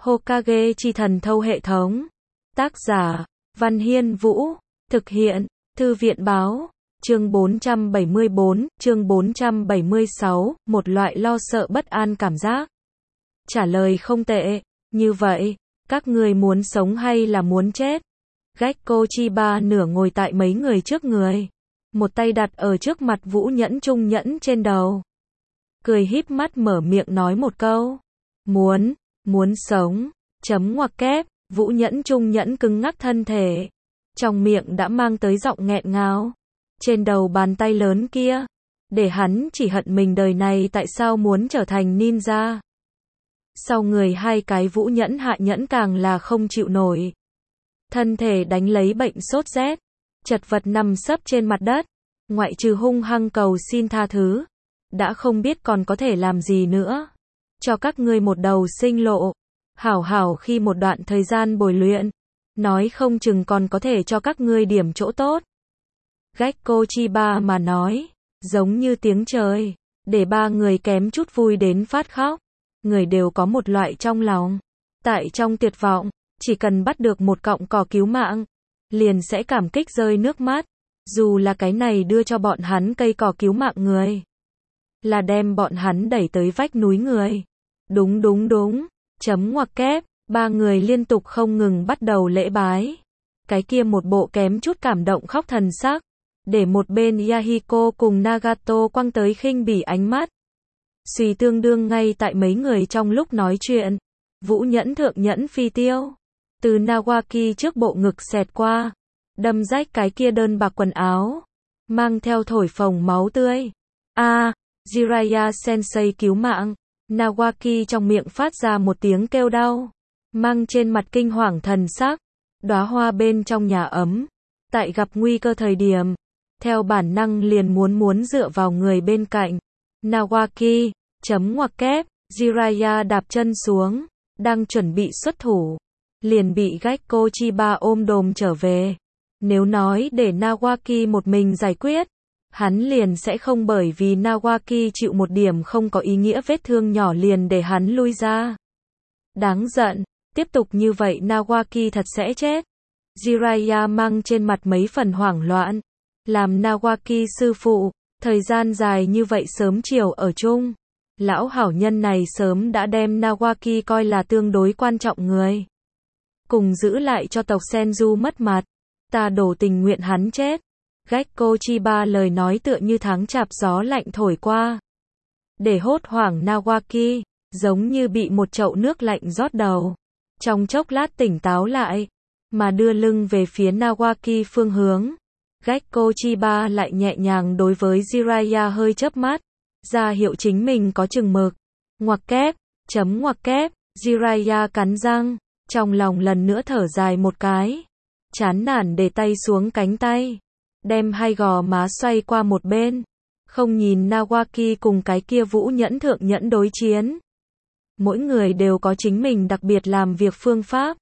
Hokage chi thần thâu hệ thống. Tác giả, Văn Hiên Vũ. Thực hiện, Thư viện báo. Chương 474, chương 476, một loại lo sợ bất an cảm giác. Trả lời không tệ. Như vậy, các người muốn sống hay là muốn chết? Gekko Chiba nửa ngồi tại mấy người trước người. Một tay đặt ở trước mặt Vũ Nhẫn Trung Nhẫn trên đầu. Cười híp mắt mở miệng nói một câu. Muốn sống. Chấm ngoặc kép, Vũ Nhẫn Trung Nhẫn cứng ngắc thân thể. Trong miệng đã mang tới giọng nghẹn ngào. Trên đầu bàn tay lớn kia. Để hắn chỉ hận mình đời này tại sao muốn trở thành ninja. Sau người hai cái Vũ Nhẫn hạ nhẫn càng là không chịu nổi. Thân thể đánh lấy bệnh sốt rét. Chật vật nằm sấp trên mặt đất. Ngoại trừ hung hăng cầu xin tha thứ. Đã không biết còn có thể làm gì nữa. Cho các ngươi một đầu sinh lộ. Hảo hảo khi một đoạn thời gian bồi luyện. Nói không chừng còn có thể cho các ngươi điểm chỗ tốt. Gekko Chiba mà nói. Giống như tiếng trời. Để ba người kém chút vui đến phát khóc. Người đều có một loại trong lòng. Tại trong tuyệt vọng. Chỉ cần bắt được một cọng cỏ cứu mạng. Liền sẽ cảm kích rơi nước mắt. Dù là cái này đưa cho bọn hắn cây cỏ cứu mạng người. Là đem bọn hắn đẩy tới vách núi người. Đúng. Chấm ngoặc kép. Ba người liên tục không ngừng bắt đầu lễ bái. Cái kia một bộ kém chút cảm động khóc thần sắc. Để một bên Yahiko cùng Nagato quăng tới khinh bỉ ánh mắt. Suy tương đương ngay tại mấy người trong lúc nói chuyện. Vũ Nhẫn thượng nhẫn phi tiêu. Từ Nawaki trước bộ ngực xẹt qua. Đâm rách cái kia đơn bạc quần áo. Mang theo thổi phồng máu tươi. Jiraiya Sensei cứu mạng. Nawaki trong miệng phát ra một tiếng kêu đau. Mang trên mặt kinh hoàng thần sắc. Đóa hoa bên trong nhà ấm. Tại gặp nguy cơ thời điểm. Theo bản năng liền muốn dựa vào người bên cạnh. Nawaki, chấm ngoặc kép, Jiraiya đạp chân xuống. Đang chuẩn bị xuất thủ. Liền bị Gekko Chiba ôm đồm trở về. Nếu nói để Nawaki một mình giải quyết. Hắn liền sẽ không bởi vì Nawaki chịu một điểm không có ý nghĩa vết thương nhỏ liền để hắn lui ra. Đáng giận, tiếp tục như vậy Nawaki thật sẽ chết. Jiraiya mang trên mặt mấy phần hoảng loạn. Làm Nawaki sư phụ, thời gian dài như vậy sớm chiều ở chung. Lão hảo nhân này sớm đã đem Nawaki coi là tương đối quan trọng người. Cùng giữ lại cho tộc Senju mất mặt. Ta đổ tình nguyện hắn chết. Gekko Chiba lời nói tựa như tháng chạp gió lạnh thổi qua. Để hốt hoảng Nawaki, giống như bị một chậu nước lạnh rót đầu. Trong chốc lát tỉnh táo lại, mà đưa lưng về phía Nawaki phương hướng. Gekko Chiba lại nhẹ nhàng đối với Jiraiya hơi chớp mắt, ra hiệu chính mình có chừng mực. Ngoặc kép, chấm ngoặc kép, Jiraiya cắn răng, trong lòng lần nữa thở dài một cái. Chán nản để tay xuống cánh tay. Đem hai gò má xoay qua một bên. Không nhìn Nawaki cùng cái kia Vũ Nhẫn thượng nhẫn đối chiến. Mỗi người đều có chính mình đặc biệt làm việc phương pháp.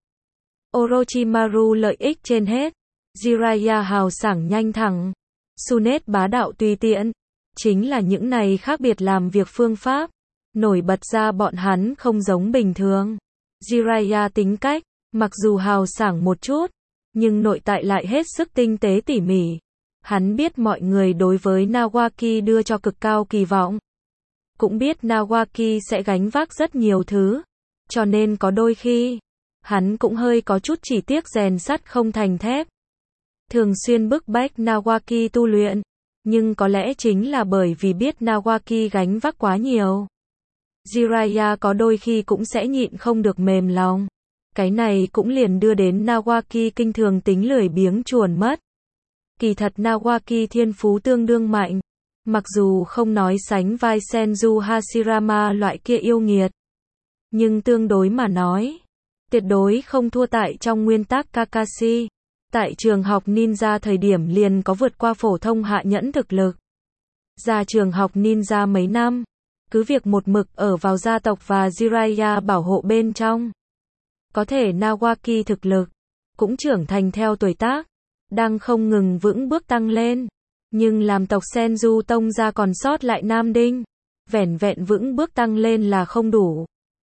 Orochimaru lợi ích trên hết. Jiraiya hào sảng nhanh thẳng. Tsunade bá đạo tùy tiện. Chính là những này khác biệt làm việc phương pháp. Nổi bật ra bọn hắn không giống bình thường. Jiraiya tính cách, mặc dù hào sảng một chút, nhưng nội tại lại hết sức tinh tế tỉ mỉ. Hắn biết mọi người đối với Nawaki đưa cho cực cao kỳ vọng. Cũng biết Nawaki sẽ gánh vác rất nhiều thứ. Cho nên có đôi khi, hắn cũng hơi có chút chỉ tiếc rèn sắt không thành thép. Thường xuyên bức bách Nawaki tu luyện. Nhưng có lẽ chính là bởi vì biết Nawaki gánh vác quá nhiều. Jiraiya có đôi khi cũng sẽ nhịn không được mềm lòng. Cái này cũng liền đưa đến Nawaki kinh thường tính lười biếng chuồn mất. Kỳ thật Nawaki thiên phú tương đương mạnh. Mặc dù không nói sánh vai Senju Hashirama loại kia yêu nghiệt. Nhưng tương đối mà nói. Tuyệt đối không thua tại trong nguyên tắc Kakashi. Tại trường học ninja thời điểm liền có vượt qua phổ thông hạ nhẫn thực lực. Ra trường học ninja mấy năm. Cứ việc một mực ở vào gia tộc và Jiraiya bảo hộ bên trong. Có thể Nawaki thực lực. Cũng trưởng thành theo tuổi tác. Đang không ngừng vững bước tăng lên. Nhưng làm tộc Senju tông ra còn sót lại nam đinh. Vẻn vẹn vững bước tăng lên là không đủ.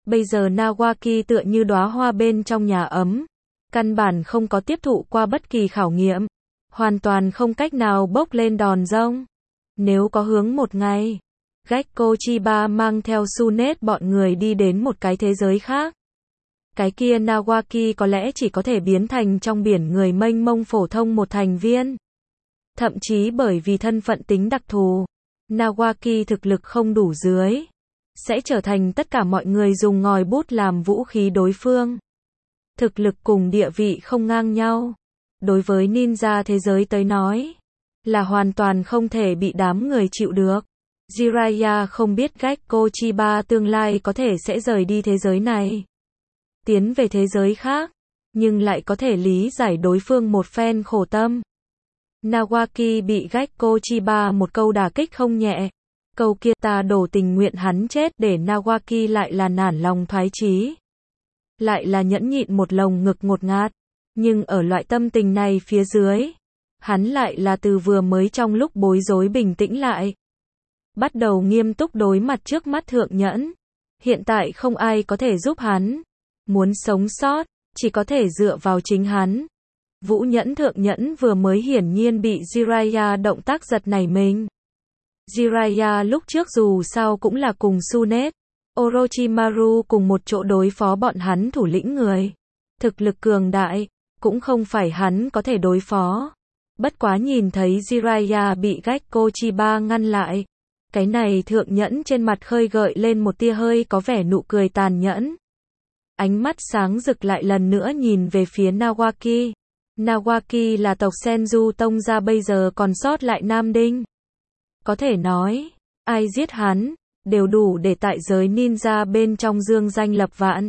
Bây giờ Nawaki tựa như đóa hoa bên trong nhà ấm, căn bản không có tiếp thụ qua bất kỳ khảo nghiệm, hoàn toàn không cách nào bốc lên đòn rông. Nếu có hướng một ngày, Gekko Chiba mang theo Tsunade bọn người đi đến một cái thế giới khác, cái kia Nawaki có lẽ chỉ có thể biến thành trong biển người mênh mông phổ thông một thành viên. Thậm chí bởi vì thân phận tính đặc thù, Nawaki thực lực không đủ dưới, sẽ trở thành tất cả mọi người dùng ngòi bút làm vũ khí đối phương. Thực lực cùng địa vị không ngang nhau. Đối với ninja thế giới tới nói, là hoàn toàn không thể bị đám người chịu được. Jiraiya không biết Gekko Chiba tương lai có thể sẽ rời đi thế giới này, tiến về thế giới khác, nhưng lại có thể lý giải đối phương một phen khổ tâm. Nawaki bị Gekko Chiba một câu đả kích không nhẹ. Câu kia ta đổ tình nguyện hắn chết để Nawaki lại là nản lòng thoái chí. Lại là nhẫn nhịn một lồng ngực ngột ngạt. Nhưng ở loại tâm tình này phía dưới, hắn lại là từ vừa mới trong lúc bối rối bình tĩnh lại. Bắt đầu nghiêm túc đối mặt trước mắt thượng nhẫn. Hiện tại không ai có thể giúp hắn. Muốn sống sót, chỉ có thể dựa vào chính hắn. Vũ nhẫn thượng nhẫn vừa mới hiển nhiên bị Jiraiya động tác giật nảy mình. Jiraiya lúc trước dù sao cũng là cùng Tsunade, Orochimaru cùng một chỗ đối phó bọn hắn thủ lĩnh người. Thực lực cường đại, cũng không phải hắn có thể đối phó. Bất quá nhìn thấy Jiraiya bị Gekko Chiba ngăn lại. Cái này thượng nhẫn trên mặt khơi gợi lên một tia hơi có vẻ nụ cười tàn nhẫn. Ánh mắt sáng rực lại lần nữa nhìn về phía Nawaki. Nawaki là tộc Senju tông gia bây giờ còn sót lại Nam Đinh. Có thể nói, ai giết hắn, đều đủ để tại giới ninja bên trong dương danh lập vạn.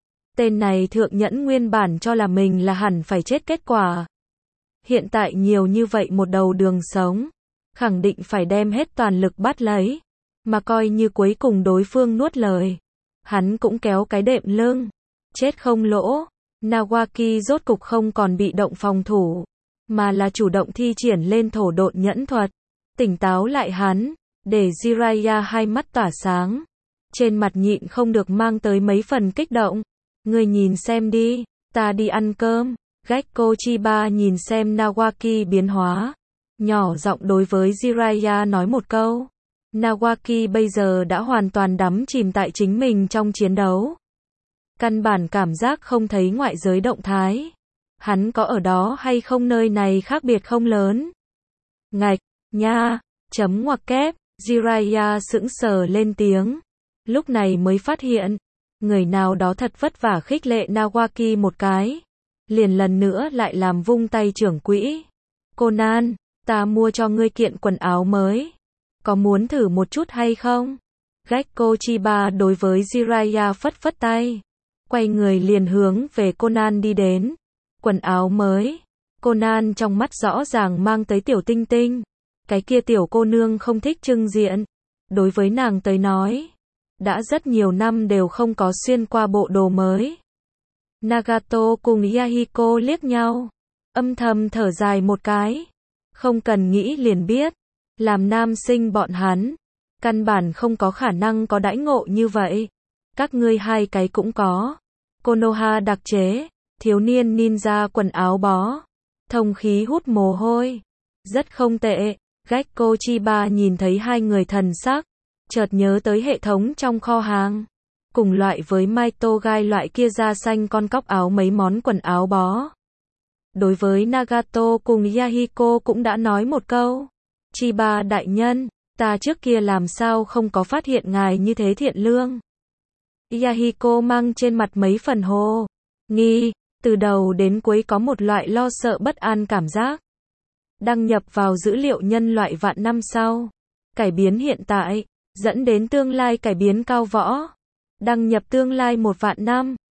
Tên này thượng nhẫn nguyên bản cho là mình là hẳn phải chết kết quả. Hiện tại nhiều như vậy một đầu đường sống, khẳng định phải đem hết toàn lực bắt lấy. Mà coi như cuối cùng đối phương nuốt lời, hắn cũng kéo cái đệm lưng. Chết không lỗ. Nawaki rốt cục không còn bị động phòng thủ, mà là chủ động thi triển lên thổ độn nhẫn thuật. Tỉnh táo lại hắn, để Jiraiya hai mắt tỏa sáng. Trên mặt nhịn không được mang tới mấy phần kích động. Ngươi nhìn xem đi, ta đi ăn cơm. Gekko Chiba nhìn xem Nawaki biến hóa, nhỏ giọng đối với Jiraiya nói một câu. Nawaki bây giờ đã hoàn toàn đắm chìm tại chính mình trong chiến đấu. Căn bản cảm giác không thấy ngoại giới động thái. Hắn có ở đó hay không nơi này khác biệt không lớn. Ngạch, nha, chấm ngoặc kép, Jiraiya sững sờ lên tiếng. Lúc này mới phát hiện, người nào đó thật vất vả khích lệ Nawaki một cái. Liền lần nữa lại làm vung tay trưởng quỹ. Conan, ta mua cho ngươi kiện quần áo mới. Có muốn thử một chút hay không? Gekko Chiba đối với Jiraiya phất phất tay. Quay người liền hướng về Conan đi đến. Quần áo mới. Conan trong mắt rõ ràng mang tới tiểu tinh tinh. Cái kia tiểu cô nương không thích trưng diện. Đối với nàng tới nói, đã rất nhiều năm đều không có xuyên qua bộ đồ mới. Nagato cùng Yahiko liếc nhau, âm thầm thở dài một cái. Không cần nghĩ liền biết, làm nam sinh bọn hắn, căn bản không có khả năng có đãi ngộ như vậy. Các ngươi hai cái cũng có. Konoha đặc chế, thiếu niên ninja quần áo bó, thông khí hút mồ hôi. Rất không tệ. Gekko Chiba nhìn thấy hai người thần sắc, chợt nhớ tới hệ thống trong kho hàng. Cùng loại với Maito gai loại kia da xanh con cóc áo mấy món quần áo bó. Đối với Nagato cùng Yahiko cũng đã nói một câu. Chiba đại nhân, ta trước kia làm sao không có phát hiện ngài như thế thiện lương. Yahiko mang trên mặt mấy phần hồ nghi, từ đầu đến cuối có một loại lo sợ bất an cảm giác. Đăng nhập vào dữ liệu nhân loại vạn năm sau. Cải biến hiện tại, dẫn đến tương lai cải biến cao võ. Đăng nhập tương lai 1 vạn năm.